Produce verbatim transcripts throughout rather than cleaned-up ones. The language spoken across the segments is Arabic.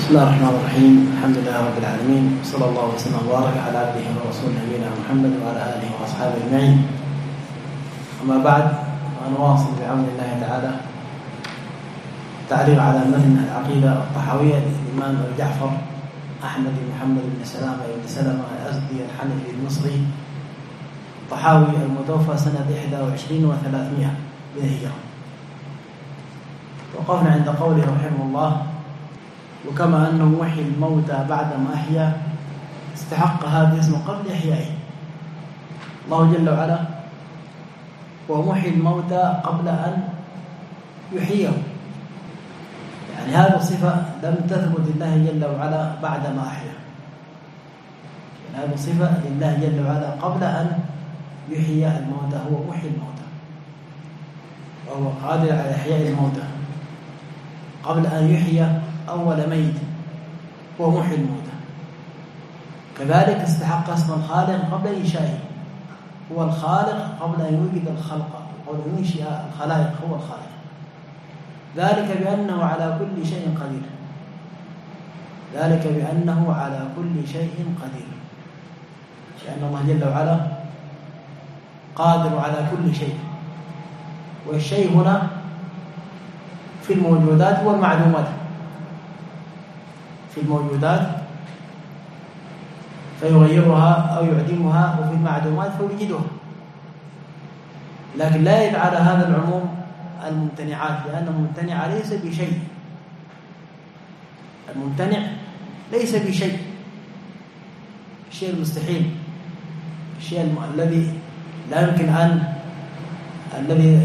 بسم الله الرحمن الرحيم. الحمد لله رب العالمين، صلى الله وسلم وبارك على عبده ورسوله نبينا محمد وعلى اله واصحابه اجمعين. اما بعد، ونواصل بعون الله تعالى تعليق على متن العقيده الطحاويه للامام ابي جعفر احمد بن محمد بن سلامه بن سلمه الازدي الحنفي المصري الطحاوي المتوفى سنه إحدى وعشرين وثلاثمائة بالهجره. وقفنا عند قوله رحمه الله: وكما أنه وحي الموتى بعدما أحيا استحق هذا الاسم قبل إحيائه. الله جل وعلا هو محي الموتى قبل أن يحييه، يعني هذه الصفة لم تثبت لله جل وعلا بعدما أحيا، يعني هذه الصفة لله جل وعلا قبل أن يحيي الموتى. هو محي الموتى وهو قادر على إحياء الموتى قبل أن يحيي أول ميت، هو محي الموتى. كذلك استحق اسم الخالق قبل إنشائه، هو الخالق قبل أن يوجد الخلق، قبل أن ينشئ الخلائق هو الخالق. ذلك بأنه على كل شيء قدير، ذلك بأنه على كل شيء قدير، لأن الله جل وعلا قادر على كل شيء. والشيء هنا في الموجودات والمعلومات، في الموجودات فيغيرها أو يعدمها، وفي المعدومات فيوجدها. لكن لا يرد على هذا العموم الممتنعات، لأن الممتنع ليس بشيء، الممتنع ليس بشيء، الشيء المستحيل، الشيء الذي لا يمكن أن الذي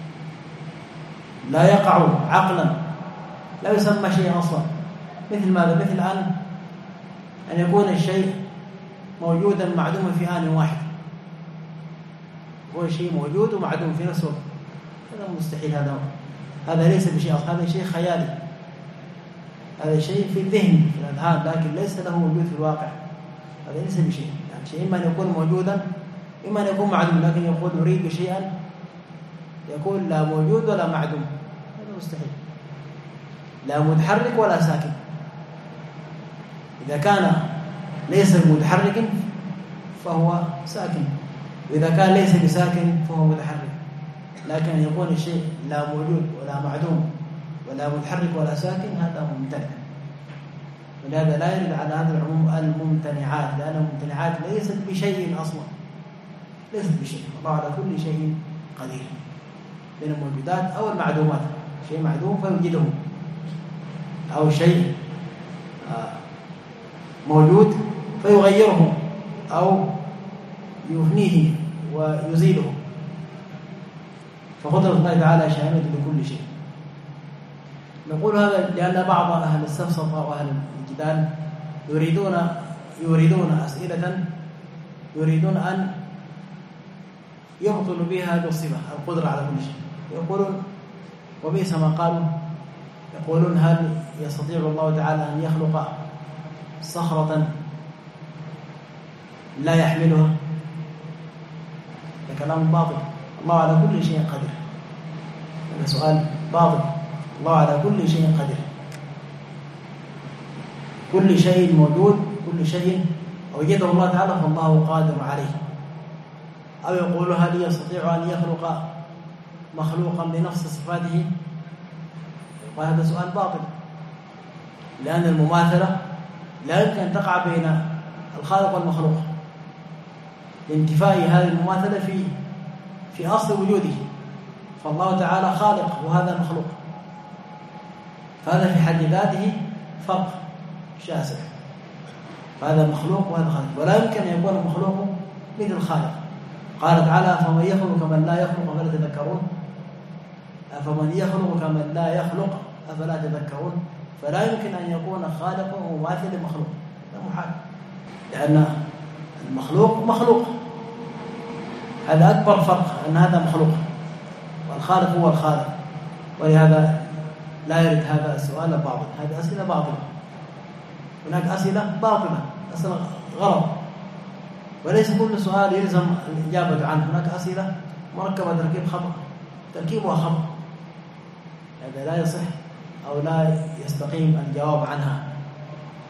لا يقع عقلا لا يسمى شيء أصلا. مثل ماذا؟ مثل أن أن يكون الشيء موجودا معدوما في آن واحد، هو شيء موجود ومعدوم في نفس الوقت، هذا مستحيل. هذا هذا ليس بشيء أصلا، هذا شيء خيالي، هذا شيء في الذهن في الأذهان، لكن ليس له وجود في الواقع. هذا ليس بشيء، يعني شيء إما أن يكون موجودا إما أن يكون معدوم، لكن يقول أريد شيئا يكون لا موجود ولا معدوم، هذا مستحيل. لا متحرك ولا ساكن. إذا كان ليس بمتحرك فهو ساكن، وإذا كان ليس بساكن فهو متحرك. لكن أن يكون الشيء لا موجود ولا معدوم ولا متحرك ولا ساكن هذا ممتنع. ولهذا لا يرد على هذا العموم الممتنعات، لأن الممتنعات ليست بشيء أصلا، ليست بشيء. الله على كل شيء قدير، من الموجودات أو المعدومات، شيء معدوم فيوجده، أو شيء موجود فيغيره أو يفنيه ويزيله. فقدرة الله تعالى شاملة لكل شيء. نقول هذا لأن بعض أهل السفسطة وأهل الجدال يريدون يريدون أسئلة يريدون أن يبطلوا بها هذه الصفة، القدرة على كل شيء. يقولون وبئس ما قالوا، يقولون هل يستطيع الله تعالى أن يخلق صخرة لا يحملها؟ هذا كلام باطل. الله على كل شيء قدير، هذا سؤال باطل. الله على كل شيء قدير، كل شيء موجود، كل شيء أوجده الله تعالى فالله قادر عليه. أو يقول هل يستطيع أن يخلق مخلوقا بنفس صفاته؟ وهذا سؤال باطل، لأن المماثلة لا يمكن أن تقع بين الخالق والمخلوق لانتفاء هذه المماثلة في في أصل وجوده. فالله تعالى خالق وهذا مخلوق، فهذا في حد ذاته فرق شاسع، فهذا مخلوق وهذا خالق، ولا يمكن أن يكون المخلوق مثل الخالق. قال تعالى: فمن يخلق كمن لا يخلق أفلا تذكرون. فمن يخلق كمن لا يخلق أفلا تذكرون. فلا يمكن أن يكون خالق مماثل لمخلوق، لا محال، لأن المخلوق مخلوق، هذا أكبر فرق، أن هذا مخلوق والخالق هو الخالق. ولهذا لا يرد هذا السؤال باطل، هذه أسئلة باطلة. هناك أسئلة باطلة، أسئلة غلط، وليس كل سؤال يلزم الإجابة عنه. هناك أسئلة مركبة تركيب خطأ، تركيبها خطأ، هذا لا يصح أو لا يستقيم الجواب عنها.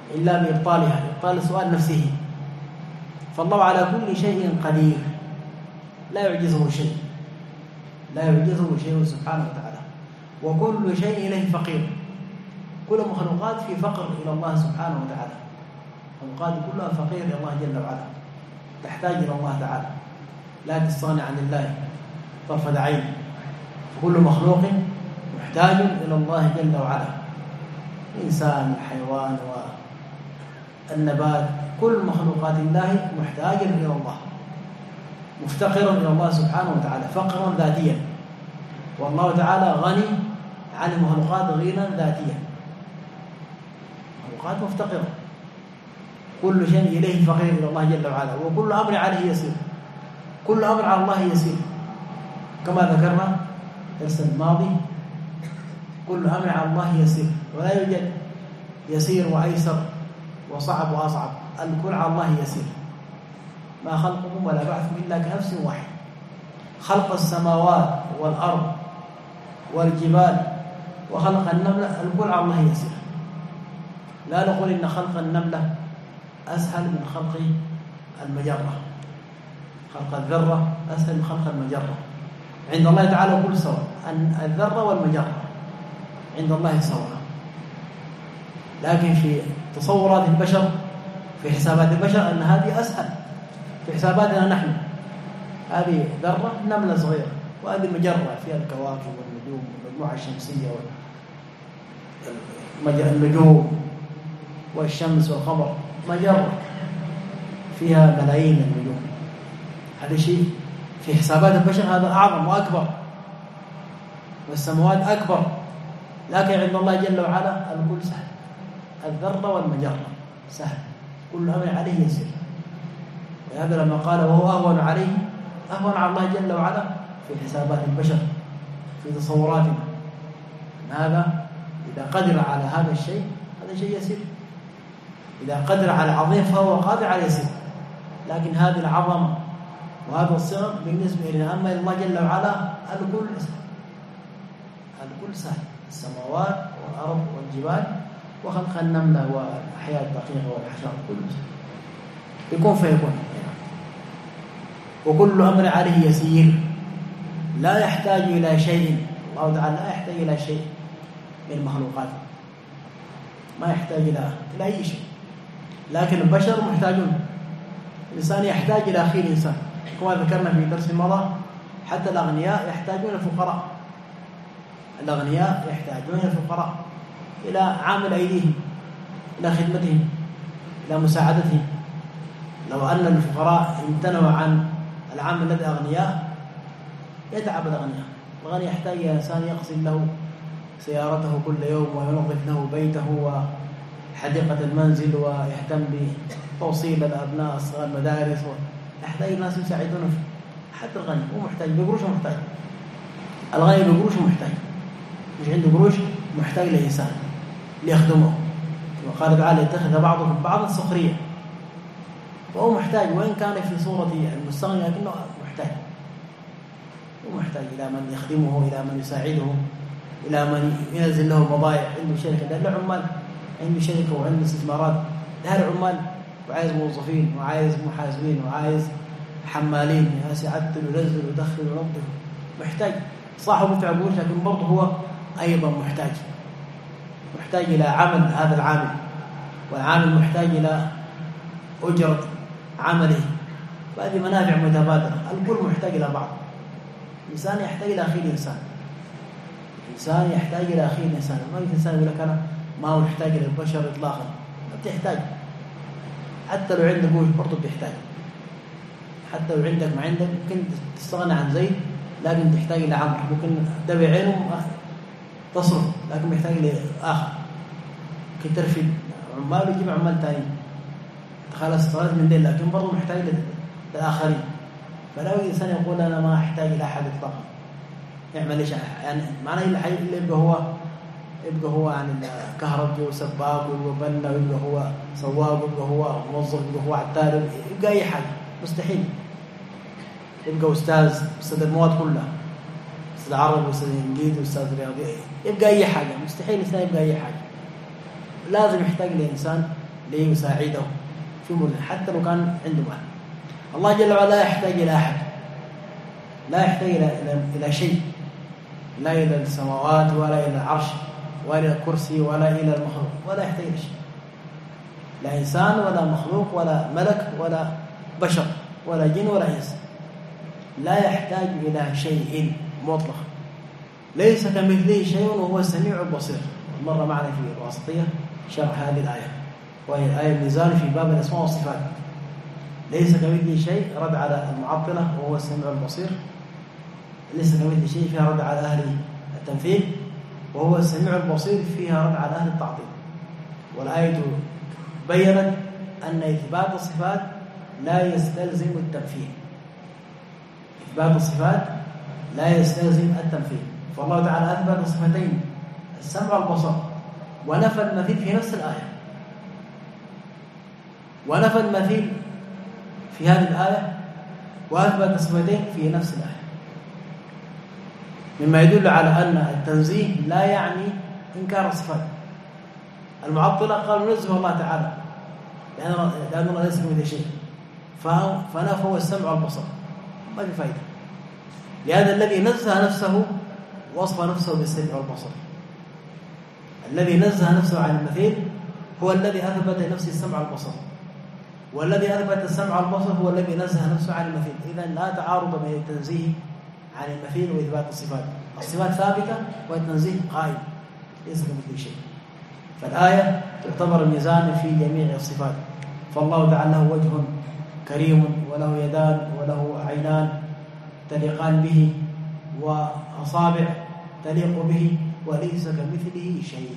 إلا بإبطالها، إبطال السؤال نفسه. فالله على كل شيء قدير، لا يعجزه شيء، لا يعجزه شيء سبحانه وتعالى. وكل شيء إليه فقير، كل مخلوقات في فقر إلى الله سبحانه وتعالى، المخلوقات كلها فقير إلى الله جل وعلا، تحتاج إلى الله تعالى، لا تستغني عن الله طرفة عين. كل مخلوق محتاج إلى الله جل وعلا، الإنسان الحيوان والنبات، كل مخلوقات الله محتاج إلى الله، مفتقر إلى الله سبحانه وتعالى فقرا ذاتيا، والله تعالى غني عن المخلوقات غنى ذاتيا. المخلوقات مفتقرة، كل شيء إليه فقير إلى الله جل وعلا، وكل أمر عليه يسير، كل أمر على الله يسير كما ذكرنا الدرس الماضي. كل أمر على الله يسير، ولا يوجد يسير وأيسر وصعب وأصعب، الكل على الله يسير. ما خلقكم ولا بعثكم إلا كنفس واحد. خلق السماوات والأرض والجبال وخلق النملة الكل على الله يسير. لا نقول إن خلق النملة أسهل من خلق المجرة، خلق الذرة أسهل من خلق المجرة. عند الله تعالى كل سواء، الذرة والمجرة عند الله سواء، لكن في تصورات البشر، في حسابات البشر، أن هذه أسهل في حساباتنا نحن. هذه ذرة نملة صغيرة، وهذه مجرة فيها الكواكب والنجوم والمجموعة الشمسية والنجوم والشمس والقمر، مجرة فيها ملايين النجوم. هذا شيء في حسابات البشر هذا أعظم وأكبر، والسماوات أكبر، لكن عند الله جل وعلا الكل سهل. الذرة والمجرة سهل، كل أمر عليه يسير. وهذا لما قال وهو أهون عليه، أهون على الله جل وعلا في حسابات البشر، في تصوراتنا. هذا إذا قدر على هذا الشيء هذا شيء يسير، إذا قدر على العظيم فهو قادر على يسير. لكن هذه العظمة وهذا الصغر بالنسبة لنا، أما الله جل وعلا الكل سهل، الكل سهل. السماوات والأرض والجبال وخلق النملة والحياة الدقيقة والحشرات كله سهل، يكون فيكون. وكل أمر عليه يسير، لا يحتاج إلى شيء. الله تعالى لا يحتاج إلى شيء من المخلوقات، ما يحتاج إلى إلى أي شيء، لكن البشر محتاجون. الإنسان يحتاج إلى أخيه الإنسان، كما ذكرنا في درس الماضي. حتى الأغنياء يحتاجون الفقراء، الأغنياء يحتاجون الفقراء إلى عامل أيديهم، إلى خدمتهم، إلى مساعدتهم. لو أن الفقراء امتنعوا عن العامل الذي أغنياء يتعب الأغنياء. الغني يحتاج إلى إنسان يغسل له سيارته كل يوم، وينظف له بيته وحديقة المنزل، ويهتم بتوصيل الأبناء الصغار المدارس، يحتاج ناس يساعدونه فيه. حتى الغني هو محتاج بقروش، محتاج الغني بقروش محتاج، مش عنده قروش محتاج لإنسان ليخدمه. وقال تعالى يتخذ بعضكم بعضا سخريا، فهو محتاج، وإن كان في صورة المستغني لكنه محتاج، ومحتاج إلى من يخدمه، إلى من يساعده، إلى من ينزل له بضائع. عنده شركة، له عمال، عنده شركة وعنده استثمارات، له عمال، وعايز موظفين، وعايز محاسبين، وعايز حمالين يعدل وينزل ويدخل وينظف. محتاج صاحبه في عبوش، لكن برضه هو أيضا محتاج، محتاج إلى عمل هذا العامل، والعامل محتاج إلى أجرة عمله. فهذه منافع متبادلة، الكل محتاج إلى بعض. الإنسان يحتاج إلى أخيه الإنسان، الإنسان يحتاج إلى أخيه الإنسان. ما يمكن الإنسان يقول لك أنا ما هو محتاج للبشر إطلاقا، ما بتحتاج. حتى لو عندك قوش برضه بتحتاج، حتى لو عندك ما عندك ممكن تستغنى عن زيد، لكن تحتاج إلى عمر. ممكن تبيع عينه تصرف، لكن محتاج لآخر. ممكن ترفد عمال ويجيب عمال تاني، خلاص استغنيت من دين، لكن برضه محتاج للآخرين. فلا يوجد إنسان يقول أنا ما أحتاج إلى أحد إطلاقا، يعمل إيش يعني؟ معناه اللي يبقى هو يبقى هو عن كهرباء وسباق وبنا، ويبقى هو سواق، ويبقى هو موظف، ويبقى هو عتال، يبقى أي حاجة. مستحيل. يبقى أستاذ أستاذ المواد كلها، أستاذ عربي وأستاذ إنجليزي وأستاذ رياضي، يبقى أي حاجة. مستحيل الإنسان يبقى أي حاجة. لازم يحتاج لإنسان ليساعده في ملك حتى لو كان عنده مال. الله جل وعلا لا يحتاج إلى أحد، لا يحتاج إلى إلى شيء، لا إلى السماوات ولا إلى العرش ولا إلى الكرسي ولا إلى المخلوق، ولا يحتاج إلى شيء، لا إنسان ولا مخلوق ولا ملك ولا بشر ولا جن ولا إنس، لا يحتاج إلى شيء مطلق، ليس كمثله شيء وهو السميع البصير. مر معنا في الواسطية شرح هذه الآية، وهي آية الميزان في باب الأسماء والصفات. ليس كمثله شيء رد على المعطلة وهو السميع البصير، ليس كمثله شيء فيها رد على أهل التمثيل، وهو السميع البصير فيها رد على أهل التعطيل. والآية بيّنت أن إثبات الصفات لا يستلزم التمثيل، إثبات الصفات لا يستلزم التمثيل. فالله تعالى أثبت الصفتين السمع والبصر، ونفى المثيل في نفس الآية، ونفى المثيل في هذه الآية وأثبت الصفتين في نفس الآية، مما يدل على أن التنزيه لا يعني إنكار الصفات. المعطلة قالوا نزه الله تعالى لأن الله ليس كمثله شيء، فنفوا السمع والبصر، ما في فائدة. لهذا الذي نزه نفسه وصف نفسه بالسمع والبصر، الذي نزه نفسه عن المثيل هو الذي أثبت لنفسه السمع والبصر، والذي أثبت السمع والبصر هو الذي نزه نفسه عن المثيل. إذن لا تعارض بين التنزيه عن المثيل وإثبات الصفات. الصفات ثابتة والتنزيه قائم ليس كمثله شيء. فالآية تعتبر الميزان في جميع الصفات. فالله تعالى له وجه كريم وله يدان وله عينان تليقان به وأصابع تليق به وليس كمثله شيء.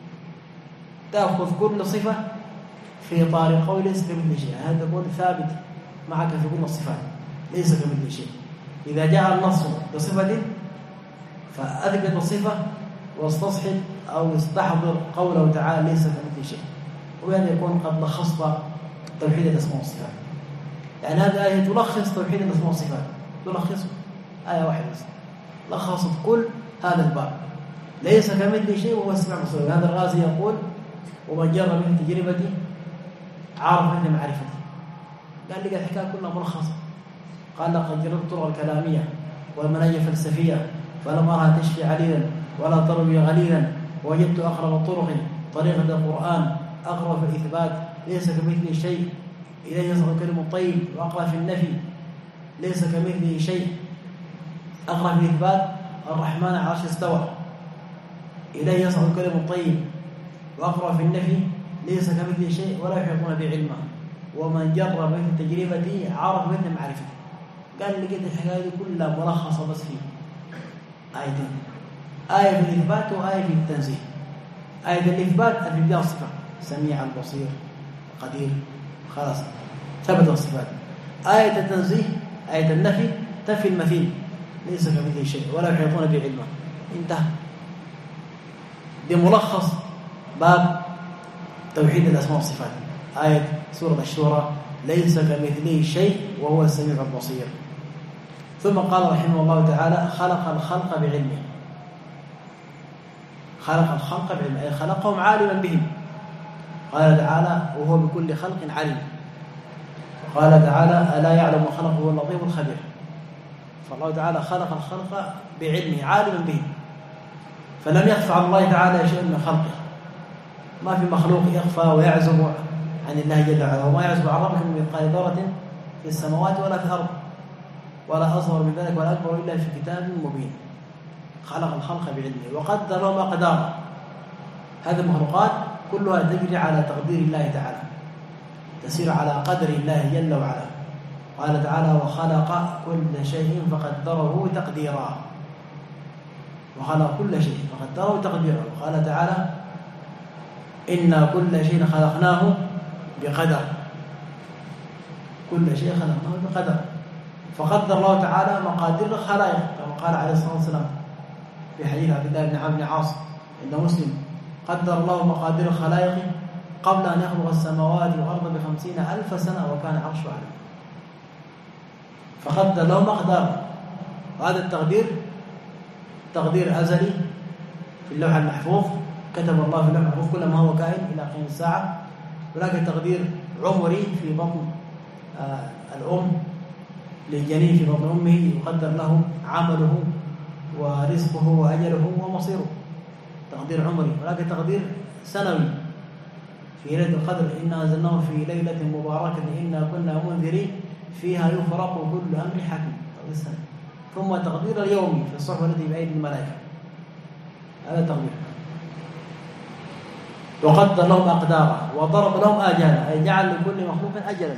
تأخذ كل صفة في طار قول ليس كمثله شيء، هذا يقول ثابت معك في كل الصفات ليس كمثله شيء. إذا جاء النص بصفة فأثبت الصفة واستصحب أو استحضر قوله تعالى ليس كمثله شيء، وبهذا يكون قد لخصت توحيد الأسماء والصفات. يعني هذه آية تلخص توحيد الأسماء والصفات، تلخصه آية واحدة بس لخصت كل هذا الباب، ليس كمثله شيء وهو السميع البصير. هذا الرازي يقول ومن جرب من تجربتي عارف من معرفتي. قال لي الحكاية كلها ملخصة. قال لقد جربت الطرق الكلامية والمناهج الفلسفية فلم أرها تشفي عليلا ولا تروي غليلا، وجدت أقرب الطرق طريقة القرآن أقرب في الإثبات ليس كمثله شيء، إليه يصل الكلم الطيب، وأقرب في النفي ليس كمثله شيء، أقرب في الإثبات الرحمن على العرش استوى، إليه يصل الكلم الطيب، وأقرب في النفي ليس كمثله شيء ولا يحيطون بعلمه، ومن جرب مثل تجربتي عرف مثل معرفته. قال لقيت الحكاية دي كلها ملخصة بس في آيتين، آية في الإثبات وآية في التنزيه. آية الإثبات الإبداع الصفة سميع البصير قدير، خلاص ثبت الصفات. آية التنزيه آية النفي تنفي المثيل ليس كمثله شيء ولا يحيطون بعلمه، انتهى. دي ملخص باب توحيد الأسماء والصفات، آية سورة الشورى ليس كمثله شيء وهو السميع البصير. ثم قال رحمه الله تعالى خلق الخلق بعلمه، خلق الخلق بعلمه أي خلقهم عالما بهم. قال تعالى وهو بكل خلق عليم. قال تعالى ألا يعلم من خلق هو اللطيف الخبير. فالله تعالى خلق الخلق بعلمه عالما به، فلم يخفى عن الله تعالى شيء من خلقه. ما في مخلوق يخفى ويعزب عن الله جل وعلا، وما يعزب عن ربك من مثقال ذرة في السماوات ولا في الأرض ولا أصغر من ذلك ولا أكبر إلا في كتاب مبين. خلق الخلق بعلمه وقدر لهم أقدارا. هذه المخلوقات كلها تجري على تقدير الله تعالى، تسير على قدر الله جل وعلا. قال تعالى وخلق كل شيء فقدره تقديرا، وخلق كل شيء فقدره تقديرا. وقال تعالى إنا كل شيء خلقناه بقدر، كل شيء خلقناه بقدر. فقدر الله تعالى مقادير الخلائق كما قال عليه الصلاة والسلام في حديث عبد الله بن عمرو بن عاص عند مسلم قدر الله مقادير الخلائق قبل أن يخلق السماوات والأرض بخمسين ألف سنة وكان عرشه عليه. فقدر له مقدار، وهذا التقدير تقدير أزلي في اللوح المحفوظ. كتب الله في اللوح المحفوظ كل ما هو كائن إلى قيام الساعة، هناك تقدير عمري في بطن آه الأم للجنين في بطن أمه، يقدر له عمله ورزقه وأجله ومصيره، تقدير عمري. هناك تقدير سنوي في ليلة القدر، إنا أنزلناه في ليلة مباركة إنا كنا منذرين فيها يفرق كل أمر حكيم، تقدير سنوي. ثم تقدير اليومي في الصحبة التي بأيدي الملائكة، هذا تقدير. وقدر لهم أقدارا وضرب لهم آجالا، أي جعل لكل مخلوق أجلا،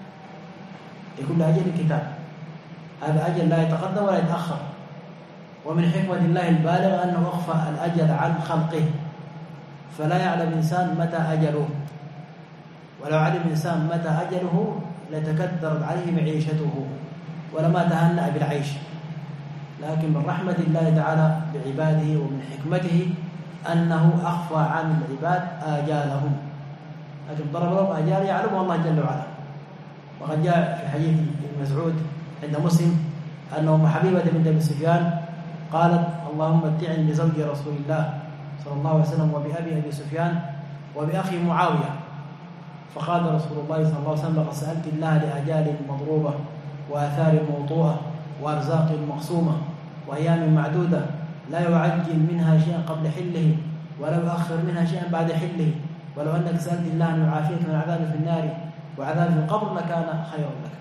لكل أجل كتاب، هذا أجل لا يتقدم ولا يتأخر. ومن حكمة الله البالغة أنه أخفى الأجل عن خلقه، فلا يعلم الإنسان متى أجله، ولو علم الإنسان متى أجله لتكدرت عليه معيشته ولما تهنأ بالعيش. لكن من رحمة الله تعالى بعباده ومن حكمته أنه أخفى عن العباد آجالهم، لكن ضرب لهم آجال يعلمها الله جل وعلا. وقد جاء في حديث ابن مسعود عند مسلم أن أم حبيبة بنت أبي سفيان قالت: اللهم متعني بزوج رسول الله صلى الله عليه وسلم وبأبي أبي سفيان وبأخي معاوية. فقال رسول الله صلى الله عليه وسلم: لقد سألت الله لأجال مضروبة وآثار موطوءة وأرزاق مقسومة وأيام معدودة لا يعجل منها شيئا قبل حله ولا يؤخر منها شيئا بعد حله، ولو أنك سألت الله أن يعافيك من عذاب في النار وعذاب في القبر لكان خيرا لك.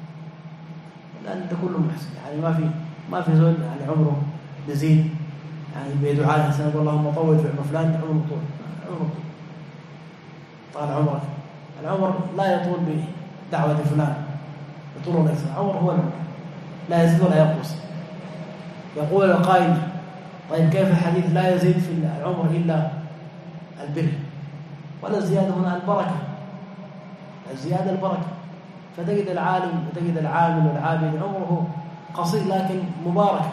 لأن أنت كله محسن، يعني ما في ما في زول يعني عمره يزيد يعني بدعاء الإنسان يقول اللهم طول في عمر فلان عمره طول، عمره طال عمرك. العمر لا يطول بدعوة فلان، يطول ولا يقصر. العمر هو العمر، لا يزيد ولا ينقص. يقول القائل: طيب كيف الحديث لا يزيد في العمر إلا البر؟ ولا الزيادة هنا البركة، الزيادة البركة. فتجد العالم وتجد العامل والعابد عمره قصير لكن مبارك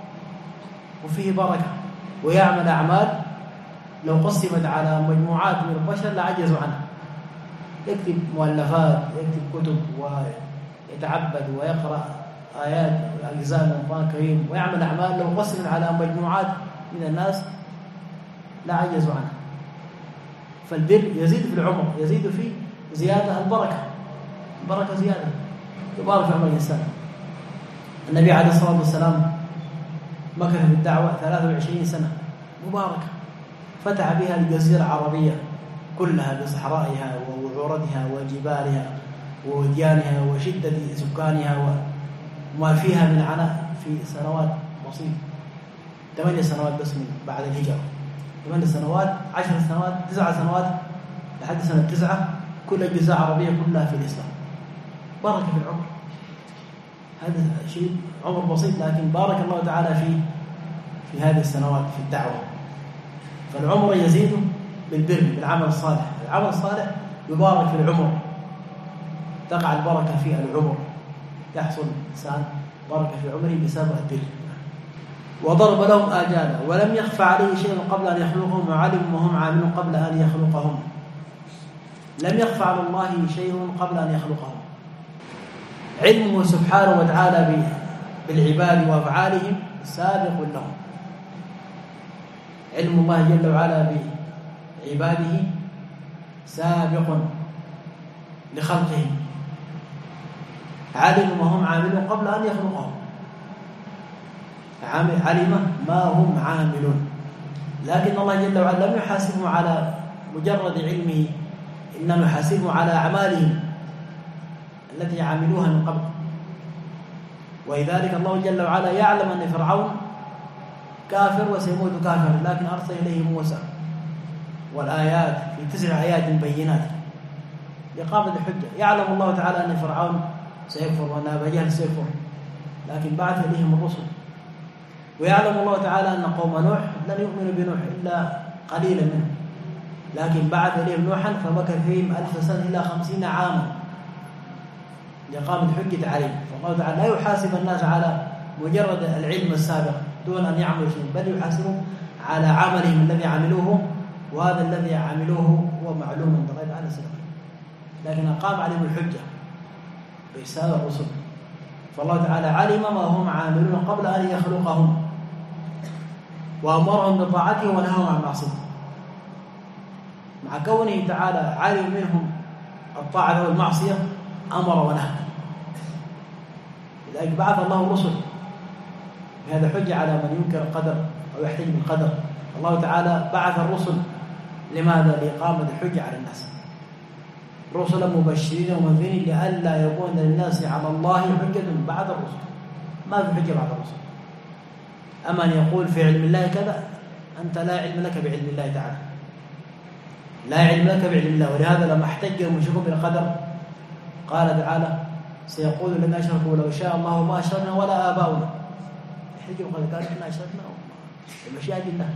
وفيه بركة، ويعمل أعمال لو قسمت على مجموعات من البشر لعجزوا عنها. يكتب مؤلفات، يكتب كتب ويتعبد ويقرأ آيات وأجزاء من القرآن الكريم ويعمل أعمال لو قسمت على مجموعات من الناس لا عجزوا عنها. فالبر يزيد في العمر، يزيد في زيادة البركة، البركة زيادة، يبارك في عمر الإنسان. النبي عليه الصلاة والسلام مكث في الدعوة ثلاثة وعشرين سنة مباركة، فتح بها الجزيرة العربية كلها بصحرائها ووعورتها وجبالها ووديانها وشدة سكانها وما فيها من عناء في سنوات بسيطة. ثمانية سنوات بس من بعد الهجرة، ثمانية سنوات، عشر سنوات، تسع سنوات، لحد سنة تسعة كل الجزيرة العربية كلها في الإسلام. بركة في العمر، هذا شيء عمر بسيط لكن بارك الله تعالى فيه في هذه السنوات في الدعوة. فالعمر يزيد بالبر، بالعمل الصالح. العمل الصالح يبارك في العمر، تقع البركة في العمر، يحصل الإنسان بركة في عمره بسبب البر. وضرب لهم آجالا ولم يخفى عليه شيء قبل أن يخلقهم وعلم وهم عاملون قبل أن يخلقهم. لم يخفى على الله شيء قبل أن يخلقهم. علمه سبحانه وتعالى بالعباد وأفعالهم سابق لهم. علم الله جل وعلا بعباده سابق لخلقهم، علم وهم عاملون قبل أن يخلقهم. علم ما هم عاملون، لكن الله جل وعلا لم يحاسبهم على مجرد علمه، إنما يحاسبهم على أعمالهم التي عملوها من قبل. ولذلك الله جل وعلا يعلم أن فرعون كافر وسيموت كافر، لكن أرسل إليه موسى والآيات في تسع آيات بينات لإقامة الحجة. يعلم الله تعالى أن فرعون سيكفر وأن أبا جهل سيكفر، لكن بعث إليهم الرسل. ويعلم الله تعالى أن قوم نوح لن يؤمنوا بنوح إلا قليلا منهم، لكن بعث إليهم نوحا فمكث فيهم ألف سنة إلى خمسين عاما لإقامة الحجة عليهم. فالله تعالى لا يحاسب الناس على مجرد العلم السابق دون أن يعملوا شيء، بل يحاسبهم على عملهم الذي عملوه، وهذا الذي عملوه هو معلوم من غيب على سبب، لكن أقام عليهم الحجة بإرسال الرسل. فالله تعالى علم ما هم عاملون قبل أن يخلقهم، وأمرهم بطاعته ونهاهم عن معصيته. مع كونه تعالى علم منهم الطاعة أو المعصية أمر ونهى. لذلك بعث الله الرسل بهذا حجة على من ينكر القدر أو يحتج بالقدر. الله تعالى بعث الرسل لماذا؟ لإقامة الحجة على الناس، رسلا مبشرين ومنذرين لئلا يكون للناس على الله حجة بعد الرسل. ما في حجة بعد الرسل. أما أن يقول في علم الله كذا، أنت لا علم لك بعلم الله تعالى، لا علم لك بعلم الله. ولهذا لما احتج المشركون بالقدر قال تعالى سيقول الذين أشركوا لو شاء الله ما أشركنا ولا آباؤنا. يحتجوا بالقدر قال إحنا أشركنا بمشيئة الله.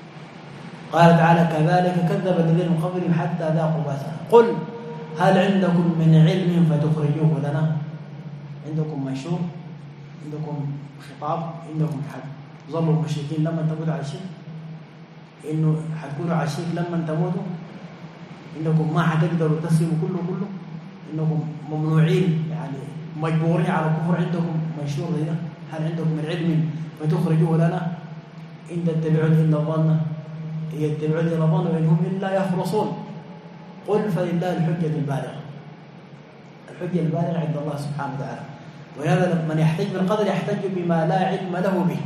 قال تعالى كذلك كذب الذين من قبلهم حتى ذاقوا بأسنا قل هل عندكم من علم فتخرجوه لنا؟ عندكم منشور، عندكم خطاب، عندكم حد. ظلوا المشركين لما تموتوا على الشرك، إنه حتكونوا على الشرك لما تموتوا، إنكم ما حتقدروا تسلموا كله كله، إنكم ممنوعين يعني مجبورين على الكفر. عندكم منشور هنا، هل عندكم من علم فتخرجوه لنا؟ إن تتبعون إلا الظن يتبعون إلا الظن وإن هم إلا يخرصون قل فلله الحجة البالغة. الحجة البالغة عند الله سبحانه وتعالى. ولهذا من يحتج بالقدر يحتج بما لا علم له به،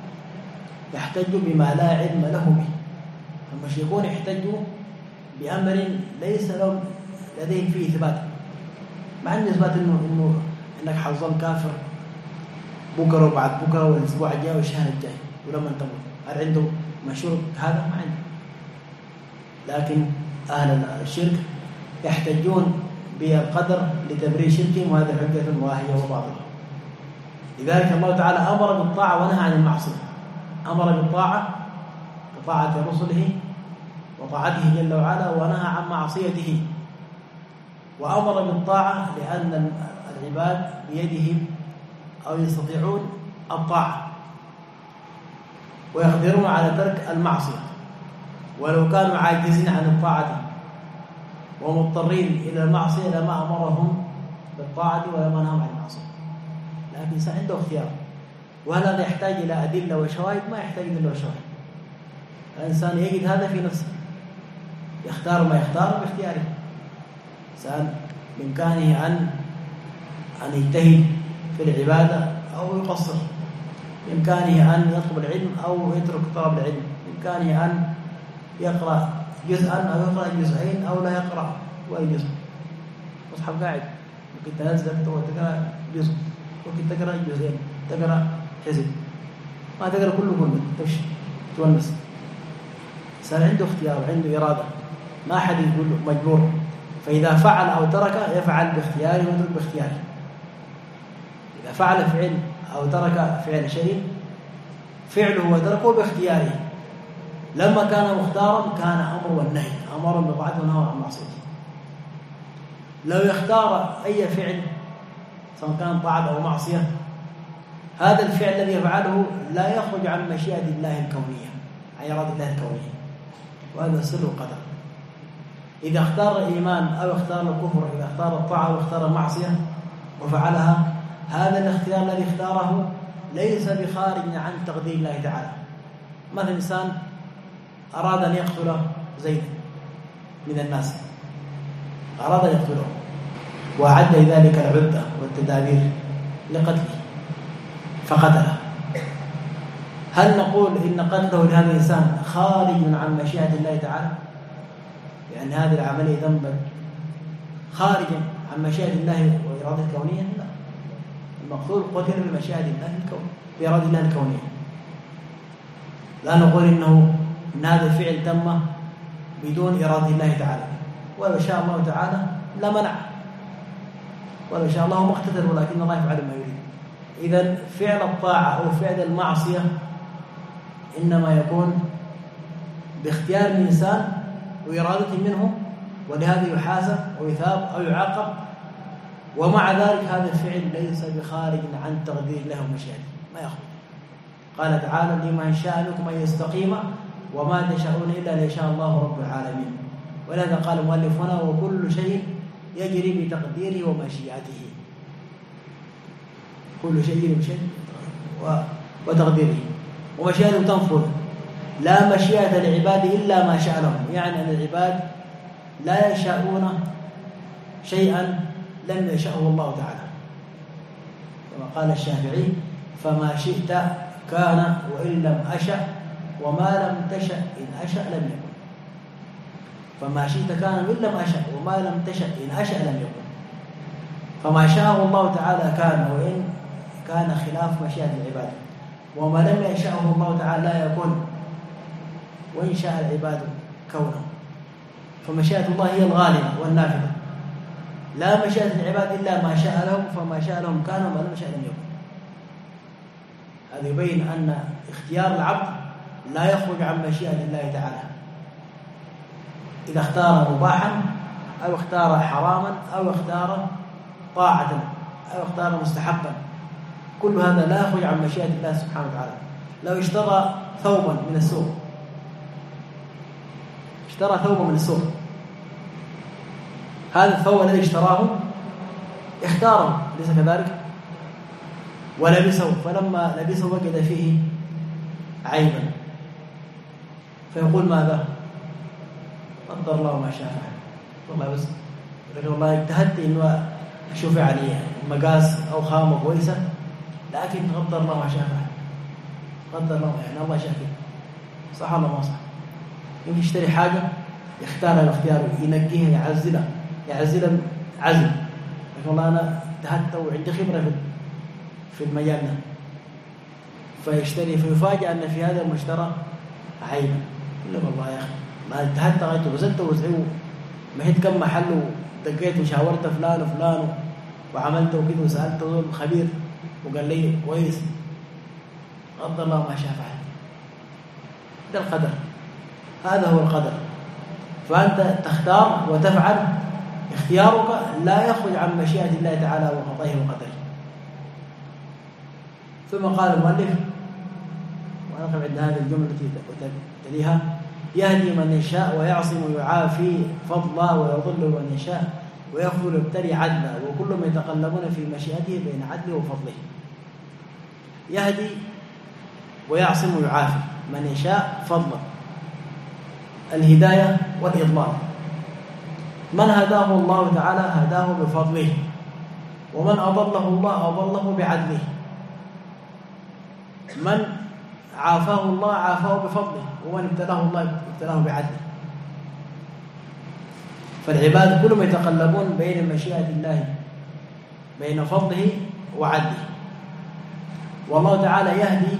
يحتج بما لا علم له به. المشركون يحتجوا بأمر ليس لهم لديهم فيه إثبات، ما عنده إثبات إنه إنه إنك حظل كافر بكرة وبعد بكرة والأسبوع الجاي والشهر الجاي ولما تموت. هل عنده مشروع هذا؟ ما عنده. لكن أهل الشرك يحتجون بالقدر لتبرير شركهم، وهذا حجة واهية وباطلة. لذلك الله تعالى أمر بالطاعة ونهى عن المعصية. أمر بالطاعة كطاعة رسله وطاعته جل وعلا، ونهى عن معصيته. وأمر بالطاعة لأن العباد بيدهم أو يستطيعون الطاعة ويقدرون على ترك المعصية، ولو كانوا عاجزين عن الطاعة ومضطرين إلى المعصية لما أمرهم بالطاعة ولما نهوا عن المعصية. لكن الإنسان عنده اختيار، وهل هذا يحتاج إلى أدلة وشواهد؟ ما يحتاج أدلة وشواهد. الإنسان يجد هذا في نفسه، يختار ما يختار باختياره. الإنسان بإمكانه أن أن يجتهد في العبادة أو يقصر، بإمكانه أن يطلب العلم أو يترك طلب العلم، بإمكانه أن يقرأ جزءا أو يقرأ جزئين أو لا يقرأ ولا جزء. مصحف قاعد ممكن تنزل وتقرأ جزء، ممكن تقرأ جزئين، تقرأ حزب، ما تقرأ كله كله تمشي تونس. صار عنده اختيار وعنده إرادة، ما حد يقول له مجبور. فإذا فعل أو ترك يفعل باختياره ويترك باختياره. إذا فعل فعل أو ترك فعل شيء فعله وتركه باختياره. لما كان مختارا كان أمر والنهي، أمر بطاعته ونهى عن معصيته. لو يختار أي فعل سواء كان طاعة أو معصية، هذا الفعل الذي يفعله لا يخرج عن مشيئة الله الكونية، عن إرادة الله الكونية، وهذا سر القدر. إذا اختار الإيمان أو اختار الكفر، إذا اختار الطاعة أو اختار المعصية وفعلها، هذا الاختيار الذي اختاره ليس بخارج عن تقدير الله تعالى. مثل إنسان أراد أن يقتل زيد من الناس، أراد أن يقتله وأعد ذلك العدة والتدابير لقتله فقتله. هل نقول إن قتله لهذا الإنسان خارج عن مشيئة الله تعالى؟ يعني هذه العملية ذنبا خارجا عن مشيئة الله وإرادة الكونية؟ لا، المقصود قتل بمشيئة الله الكونية بإرادة الله الكونية. لا نقول إنه إن هذا الفعل تم بدون إرادة الله تعالى، ولو شاء الله تعالى لمنع، ولو شاء الله ما اقتدر، ولكن الله يفعل ما يريد. إذن فعل الطاعة أو فعل المعصية إنما يكون باختيار الإنسان وإرادته منه، ولهذا يحاسب ويثاب أو يعاقب. ومع ذلك هذا الفعل ليس بخارج عن تقدير الله ومشيئته، ما يخرج. قال تعالى لمن شاء منكم أن يستقيم وما تشاءون إلا أن يشاء الله رب العالمين. ولهذا قال المؤلف هنا وكل شيء يجري بتقديره ومشيئته، كل شيء يجري بشيء وتقديره ومشيئته تنفذ. لا مشيئة للعباد إلا ما شاء لهم، يعني أن العباد لا يشاءون شيئا لم يشأه الله تعالى، كما قال الشافعي: فما شئت كان وإن لم أشأ، وما لم تشأ إن أشأ لم يكن. فما شئت كان وإن لم أشأ، وما لم تشأ إن أشأ لم يكن. فما شاءه الله تعالى كان، وإن كان خلاف مشيئة العباد. وما لم يشأه الله تعالى لا يكون، وإن شاء العباد كونه. فمشيئة الله هي الغالبة والنافذة، لا مشيئة العباد إلا ما شاء لهم، فما شاء لهم كان وما لم يشاء لم يكن. هذا يبين أن اختيار العبد لا يخرج عن مشيئة الله تعالى. إذا اختار مباحا أو اختار حراما أو اختار طاعة أو اختار مستحبا، كل هذا لا يخرج عن مشيئة الله سبحانه وتعالى. لو اشترى ثوبا من السوق، اشترى ثوبا من السوق، هذا الثوب الذي اشتراه اختاره، ليس كذلك؟ ولبسه، فلما لبسه وجد فيه عيبا، فيقول ماذا؟ قدر الله ما شاء فعل. والله بس والله اجتهدت انه اشوف عليه مقاس او خامه كويسه، لكن قدر الله ما شاء فعل. قدر الله، يعني الله شاء فيه. صح ولا ما صح؟ يمكن يشتري حاجه يختارها باختياره، ينقيها، يعزلها يعزلها عزل، لكن والله انا اجتهدت وعندي خبره في في المجال ده، فيشتري فيفاجأ ان في هذا المشترى عيبا. يقول والله يا اخي ما اجتهدت غايته وبذلت وسعيه، مشيت كم محل ودقيت وشاورت فلان وفلان وعملت وكذا وسالت الخبير وقال لي كويس، قدر الله ما شاء فعل. ده القدر، هذا هو القدر. فأنت تختار وتفعل، اختيارك لا يخرج عن مشيئة الله تعالى وقضائه وقدره. ثم قال المؤلف، ونقف عند هذه الجملة التي تليها: يهدي من يشاء ويعصم ويعافي فضلا ويضل من يشاء ويخذل ويبتلي عدلا، وكلهم يتقلبون في مشيئته بين عدله وفضله. يهدي ويعصم ويعافي من يشاء فضلا، الهداية والإضلال. من هداه الله تعالى هداه بفضله، ومن أضله الله أضله بعدله. من عافاه الله عافاه بفضله، ومن ابتلاه الله ابتلاه بعدله. فالعباد كلهم يتقلبون بين مشيئة الله، بين فضله وعدله. والله تعالى يهدي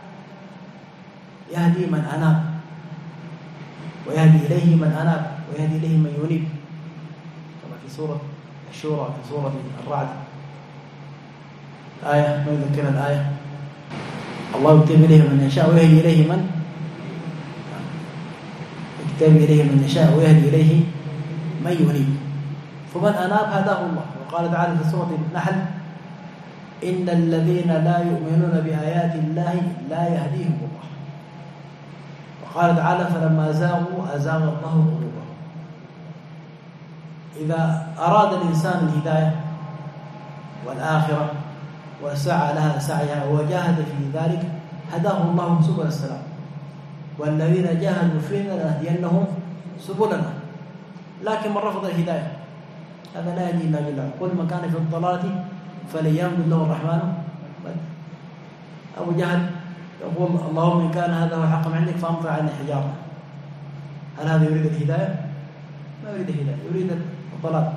يهدي من أناب، ويهدي إليه من أناب، ويهدي إليه من ينيب، كما في سورة الشورى، في سورة الرعد آية ما يذكرها الآية: الله يكتب إليه من يشاء ويهدي إليه من يكتب إليه من يشاء ويهدي إليه من ينيب. فمن أناب هداه الله. وقال تعالى في سورة النحل: إن الذين لا يؤمنون بآيات الله لا يهديهم الله. وقال تعالى: فلما زاغوا أزاغ الله قلوبهم. إذا أراد الإنسان الهداية والآخرة وسعى لها سعيها وجاهد في ذلك هداه الله سبل السلام. والذين جاهدوا فينا لنهدينهم سبلنا. لكن من رفض الهداية هذا لا يهدي إلا بالله. قل من كان في الضلالة فليمدد له الرحمن. أبو جهل يقول: اللهم إن كان هذا هو الحق من عندك فأمطر علينا حجارة. هل هذا يريد الهداية؟ ما يريد الهداية، يريد الضلال،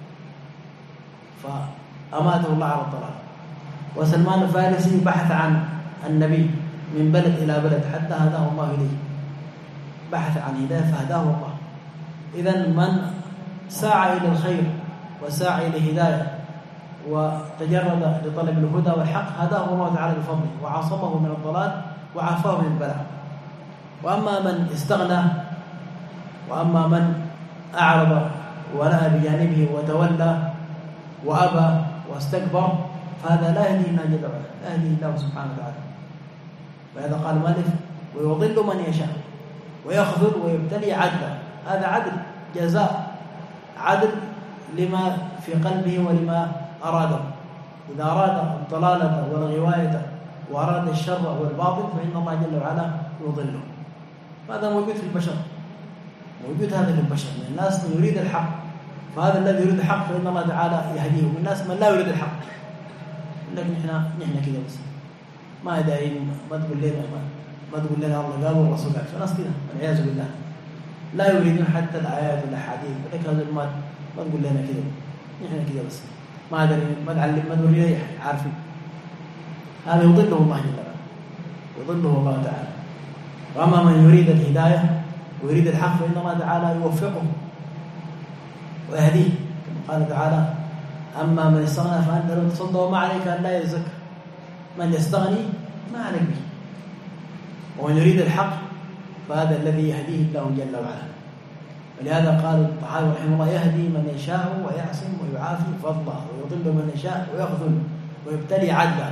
فأماته الله على الضلال. وسلمان الفارسي بحث عن النبي من بلد إلى بلد حتى هداه الله إليه، بحث عن هداية فهداه الله. إذن من سعى إلى الخير وسعى إلى الهداية وتجرد لطلب الهدى والحق هداه الله تعالى بفضله، وعصمه من الضلال وعافاه من البلاء. وأما من استغنى، وأما من أعرض ونأى بجانبه وتولى وأبى واستكبر، فهذا لا يهدي إلا جل وعلا، لا يهدي الله سبحانه وتعالى. فهذا قال المؤلف: ويضل من يشاء ويخذل ويبتلي عدلا. هذا عدل، جزاء عدل لما في قلبه ولما أراده. إذا أراد الضلالة والغواية وأراد الشر والباطل فإن الله جل وعلا يضله. هذا موجود في البشر، موجود هذا في البشر. من الناس من يريد الحق فهذا الذي يريد الحق فإن الله تعالى يهديه، ومن الناس من لا يريد الحق، لكن احنا نحن كذا بس ما دايرين، ما تقول لنا ما, ما تقول لنا الله قال والرسول قال، فناس كذا والعياذ بالله لا يريدون حتى الآيات والاحاديث، ولكن هذا ما ما تقول لنا كذا، نحن كذا بس ما دارين، ما نعلم، ما نقول لنا عارفين. هذا يضله الله جل وعلا، يضله الله تعالى. وأما من يريد الهداية ويريد الحق فإن الله تعالى يوفقه ويهديه، كما قال تعالى: أما من استغنى فأنت لو تصدى وما عليك أن لا يزكى، من يستغني ما عليك به. ومن يريد الحق فهذا الذي يهديه الله جل وعلا. ولهذا قال الطحاوي رحمه الله: يهدي من يشاء ويعصم ويعافي فضله، ويضل من يشاء ويخذل ويبتلي عدلا.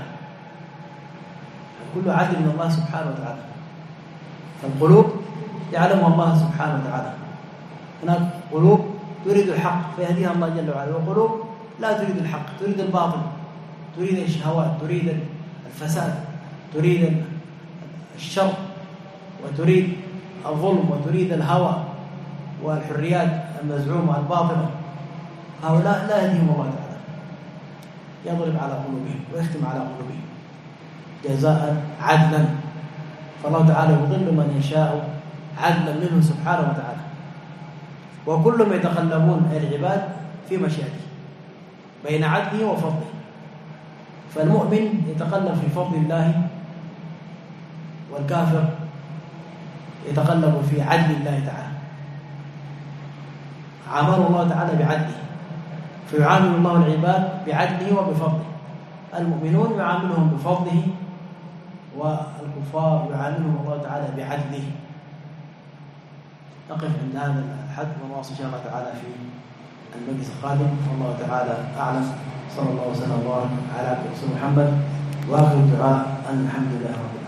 كل عدل من الله سبحانه وتعالى. فالقلوب يعلمها الله سبحانه وتعالى. هناك قلوب تريد الحق فيهديها الله جل وعلا، وقلوب لا تريد الحق، تريد الباطل، تريد الشهوات، تريد الفساد، تريد الشر، وتريد الظلم، وتريد الهوى والحريات المزعومة الباطلة. هؤلاء لا يهديهم الله تعالى، يضرب على قلوبهم ويختم على قلوبهم جزاء عدلا. فالله تعالى يضل من يشاء عدلا منه سبحانه وتعالى. وكلهم يتقلبون العباد في مشيئته بين عدله وفضله. فالمؤمن يتقلب في فضل الله، والكافر يتقلب في عدل الله تعالى. عامله الله تعالى بعدله، فيعامل الله العباد بعدله وبفضله. المؤمنون يعاملهم بفضله، والكفار يعاملهم الله تعالى بعدله. نقف عند هذا الحد ونواصل إن شاء الله تعالى في المجلس القادم، والله تعالى أعلم. صلى الله وسلم وبارك على عبده محمد، وآخر الدعاء أن الحمد لله رب العالمين.